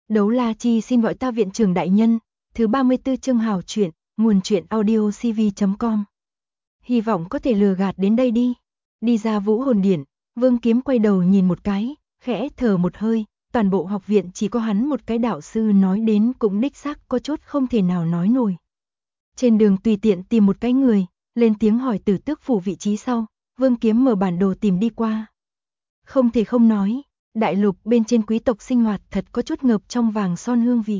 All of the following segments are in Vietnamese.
Đấu La Chi xin gọi ta viện trưởng đại nhân, thứ 34 chương hào truyện, nguồn truyện audio cv.com. Hy vọng có thể lừa gạt đến đây đi. Đi ra Vũ Hồn Điện, Vương Kiếm quay đầu nhìn một cái, khẽ thở một hơi, toàn bộ học viện chỉ có hắn một cái đạo sư nói đến cũng đích xác có chút không thể nào nói nổi. Trên đường tùy tiện tìm một cái người, lên tiếng hỏi Tử Tước phủ vị trí sau, Vương Kiếm mở bản đồ tìm đi qua. Không thể không nói, đại lục bên trên quý tộc sinh hoạt thật có chút ngập trong vàng son hương vị.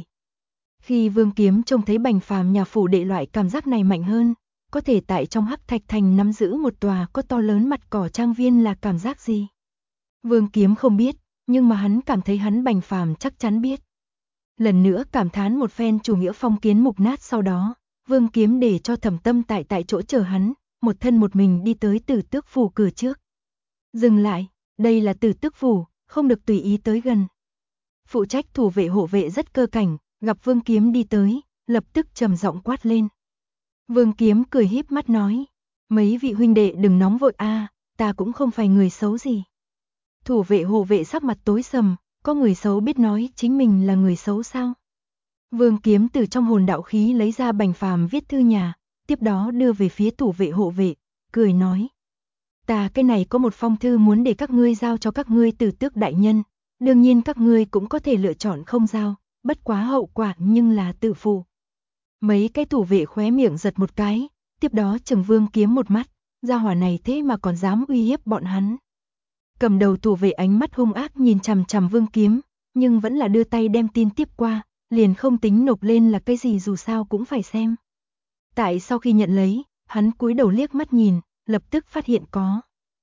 Khi Vương Kiếm trông thấy Bành Phàm nhà phủ đệ, loại cảm giác này mạnh hơn, có thể tại trong Hắc Thạch Thành nắm giữ một tòa có to lớn mặt cỏ trang viên là cảm giác gì? Vương Kiếm không biết, nhưng mà hắn cảm thấy hắn Bành Phàm chắc chắn biết. Lần nữa cảm thán một phen chủ nghĩa phong kiến mục nát, sau đó, Vương Kiếm để cho Thẩm Tâm tại chỗ chờ hắn, một thân một mình đi tới Tử Tước phủ cửa trước. Dừng lại, đây là Tử Tước phủ, không được tùy ý tới gần. Phụ trách thủ vệ hộ vệ rất cơ cảnh, gặp Vương Kiếm đi tới, lập tức trầm giọng quát lên. Vương Kiếm cười híp mắt nói, mấy vị huynh đệ đừng nóng vội a, ta cũng không phải người xấu gì. Thủ vệ hộ vệ sắc mặt tối sầm, có người xấu biết nói chính mình là người xấu sao? Vương Kiếm từ trong hồn đạo khí lấy ra Bành Phàm viết thư nhà, tiếp đó đưa về phía thủ vệ hộ vệ, cười nói. Ta cái này có một phong thư muốn để các ngươi giao cho các ngươi Tử Tước đại nhân, đương nhiên các ngươi cũng có thể lựa chọn không giao, bất quá hậu quả nhưng là tự phụ. Mấy cái thủ vệ khóe miệng giật một cái, tiếp đó trừng Vương Kiếm một mắt, gia hỏa này thế mà còn dám uy hiếp bọn hắn. Cầm đầu thủ vệ ánh mắt hung ác nhìn chằm chằm Vương Kiếm, nhưng vẫn là đưa tay đem tin tiếp qua, liền không tính nộp lên là cái gì, dù sao cũng phải xem. Tại sau khi nhận lấy, hắn cúi đầu liếc mắt nhìn, lập tức phát hiện có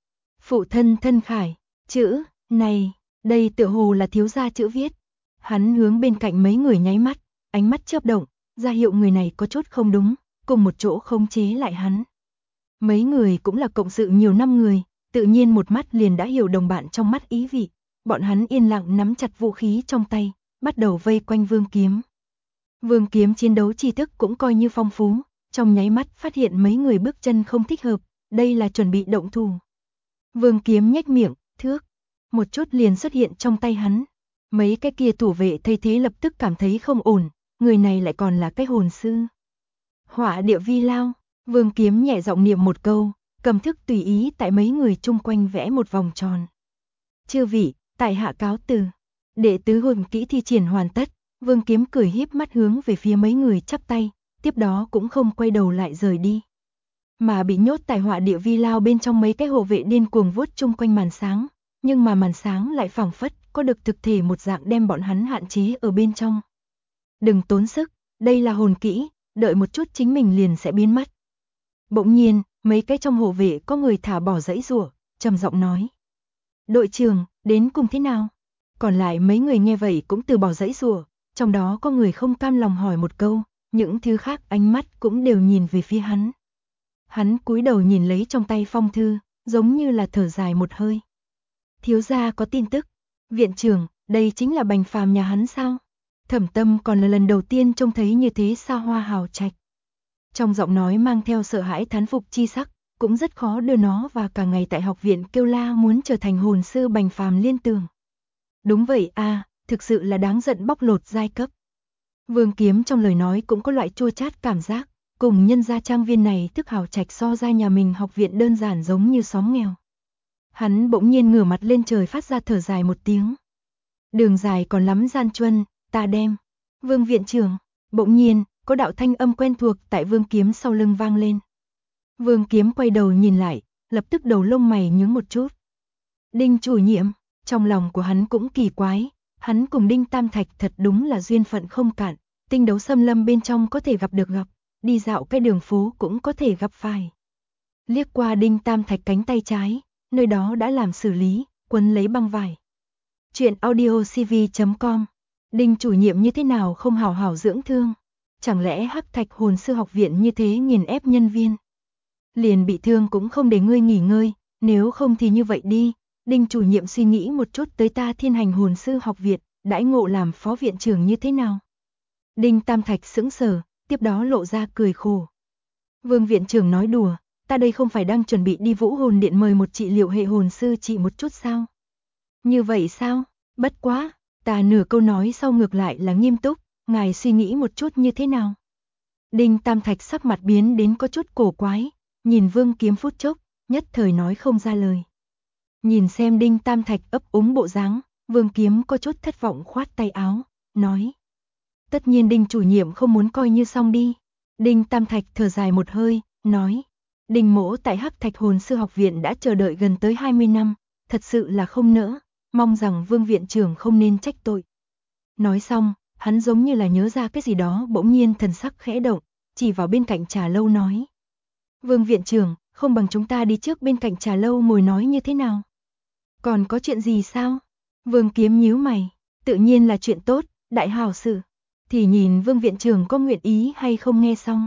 phụ thân thân khải, chữ này, đây tựa hồ là thiếu gia chữ viết. Hắn hướng bên cạnh mấy người nháy mắt, ánh mắt chớp động, ra hiệu người này có chút không đúng, cùng một chỗ khống chế lại hắn. Mấy người cũng là cộng sự nhiều năm người, tự nhiên một mắt liền đã hiểu đồng bạn trong mắt ý vị. Bọn hắn yên lặng nắm chặt vũ khí trong tay, bắt đầu vây quanh Vương Kiếm. Vương Kiếm chiến đấu tri thức cũng coi như phong phú, trong nháy mắt phát hiện mấy người bước chân không thích hợp, đây là chuẩn bị động thủ. Vương Kiếm nhếch miệng, thước, một chút liền xuất hiện trong tay hắn. Mấy cái kia thủ vệ thấy thế lập tức cảm thấy không ổn, người này lại còn là cái hồn sư. Hỏa địa vi lao, Vương Kiếm nhẹ giọng niệm một câu, cầm thức tùy ý tại mấy người chung quanh vẽ một vòng tròn. Chư vị, tại hạ cáo từ. Đệ tứ hồn kỹ thi triển hoàn tất, Vương Kiếm cười híp mắt hướng về phía mấy người chắp tay, tiếp đó cũng không quay đầu lại rời đi. Mà bị nhốt tại hỏa địa vi lao bên trong mấy cái hộ vệ điên cuồng vuốt chung quanh màn sáng, nhưng mà màn sáng lại phảng phất có được thực thể một dạng đem bọn hắn hạn chế ở bên trong. Đừng tốn sức, đây là hồn kỹ, đợi một chút chính mình liền sẽ biến mất. Bỗng nhiên, mấy cái trong hộ vệ có người thả bỏ giãy giụa, trầm giọng nói. Đội trưởng, đến cùng thế nào? Còn lại mấy người nghe vậy cũng từ bỏ giãy giụa, trong đó có người không cam lòng hỏi một câu, những thứ khác ánh mắt cũng đều nhìn về phía hắn. Hắn cúi đầu nhìn lấy trong tay phong thư, giống như là thở dài một hơi. Thiếu gia có tin tức. Viện trưởng, đây chính là Bành Phàm nhà hắn sao? Thẩm Tâm còn là lần đầu tiên trông thấy như thế xa hoa hào trạch. Trong giọng nói mang theo sợ hãi thán phục chi sắc, cũng rất khó đưa nó và cả ngày tại học viện kêu la muốn trở thành hồn sư Bành Phàm liên tưởng. Đúng vậy a, thực sự là đáng giận bóc lột giai cấp. Vương Kiếm trong lời nói cũng có loại chua chát cảm giác, cùng nhân gia trang viên này thức hào trạch so ra nhà mình học viện đơn giản giống như xóm nghèo. Hắn bỗng nhiên ngửa mặt lên trời phát ra thở dài một tiếng. Đường dài còn lắm gian truân, ta đem. Vương viện trưởng, bỗng nhiên, có đạo thanh âm quen thuộc tại Vương Kiếm sau lưng vang lên. Vương Kiếm quay đầu nhìn lại, lập tức đầu lông mày nhướng một chút. Đinh chủ nhiệm, trong lòng của hắn cũng kỳ quái, hắn cùng Đinh Tam Thạch thật đúng là duyên phận không cạn, tinh đấu xâm lâm bên trong có thể gặp được gặp, đi dạo cái đường phố cũng có thể gặp phải. Liếc qua Đinh Tam Thạch cánh tay trái, nơi đó đã làm xử lý, quấn lấy băng vải. Chuyện audio cv.com. Đinh chủ nhiệm như thế nào không hào hào dưỡng thương? Chẳng lẽ Hắc Thạch hồn sư học viện như thế nghiền ép nhân viên? Liền bị thương cũng không để ngươi nghỉ ngơi, nếu không thì như vậy đi. Đinh chủ nhiệm suy nghĩ một chút tới ta Thiên Hành hồn sư học viện, đãi ngộ làm phó viện trưởng như thế nào? Đinh Tam Thạch sững sờ, tiếp đó lộ ra cười khổ. Vương viện trưởng nói đùa, ta đây không phải đang chuẩn bị đi Vũ Hồn Điện mời một trị liệu hệ hồn sư trị một chút sao? Như vậy sao? Bất quá, Ta nửa câu nói sau ngược lại là nghiêm túc, ngài suy nghĩ một chút như thế nào? Đinh Tam Thạch sắc mặt biến đến có chút cổ quái, nhìn Vương Kiếm phút chốc, nhất thời nói không ra lời. Nhìn xem Đinh Tam Thạch ấp úng bộ dáng, Vương Kiếm có chút thất vọng khoát tay áo, nói. Tất nhiên Đinh chủ nhiệm không muốn coi như xong đi. Đinh Tam Thạch thở dài một hơi, nói. Đinh mỗ tại Hắc Thạch Hồn Sư Học Viện đã chờ đợi gần tới 20 năm, thật sự là không nỡ, mong rằng Vương viện trưởng không nên trách tội. Nói xong, hắn giống như là nhớ ra cái gì đó bỗng nhiên thần sắc khẽ động, chỉ vào bên cạnh trà lâu nói. Vương viện trưởng, không bằng chúng ta đi trước bên cạnh trà lâu ngồi nói như thế nào? Còn có chuyện gì sao? Vương Kiếm nhíu mày, tự nhiên là chuyện tốt, đại hào sự. Thì nhìn Vương viện trưởng có nguyện ý hay không nghe xong.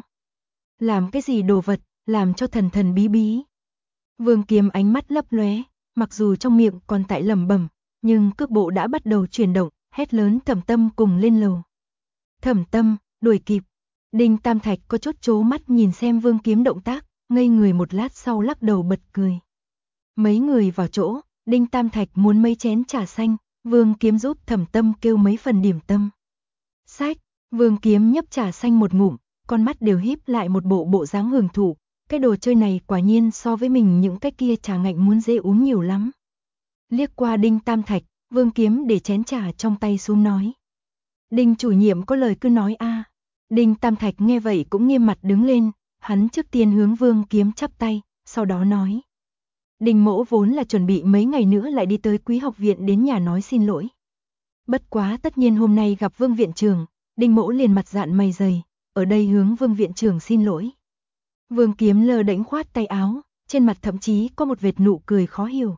Làm cái gì đồ vật, làm cho thần thần bí bí. Vương Kiếm ánh mắt lấp lóe, mặc dù trong miệng còn tại lẩm bẩm, nhưng cước bộ đã bắt đầu chuyển động, hét lớn Thẩm Tâm cùng lên lầu. Thẩm Tâm, đuổi kịp. Đinh Tam Thạch có chút chố mắt nhìn xem Vương Kiếm động tác, ngây người một lát sau lắc đầu bật cười. Mấy người vào chỗ, Đinh Tam Thạch muốn mấy chén trà xanh, Vương Kiếm giúp Thẩm Tâm kêu mấy phần điểm tâm. Sách, Vương Kiếm nhấp trà xanh một ngụm, con mắt đều híp lại một bộ dáng hưởng thụ, cái đồ chơi này quả nhiên so với mình những cái kia trà ngạnh muốn dễ uống nhiều lắm. Liếc qua Đinh Tam Thạch, Vương Kiếm để chén trà trong tay xuống nói. Đinh chủ nhiệm có lời cứ nói a. Đinh Tam Thạch nghe vậy cũng nghiêm mặt đứng lên, hắn trước tiên hướng Vương Kiếm chắp tay, sau đó nói. Đinh mỗ vốn là chuẩn bị mấy ngày nữa lại đi tới Quý học viện đến nhà nói xin lỗi. Bất quá tất nhiên hôm nay gặp Vương viện trưởng, Đinh mỗ liền mặt dạn mày dày, ở đây hướng Vương viện trưởng xin lỗi. Vương Kiếm lơ đễnh khoát tay áo, trên mặt thậm chí có một vệt nụ cười khó hiểu.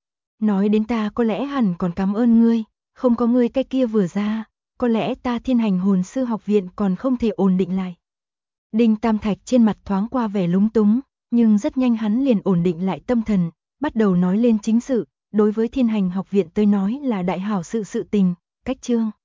Nói đến ta có lẽ hẳn còn cảm ơn ngươi, không có ngươi cái kia vừa ra, có lẽ ta Thiên Hành Hồn Sư Học Viện còn không thể ổn định lại. Đinh Tam Thạch trên mặt thoáng qua vẻ lúng túng, nhưng rất nhanh hắn liền ổn định lại tâm thần, bắt đầu nói lên chính sự, đối với Thiên Hành Học Viện tôi nói là đại hảo sự tình, cách chương.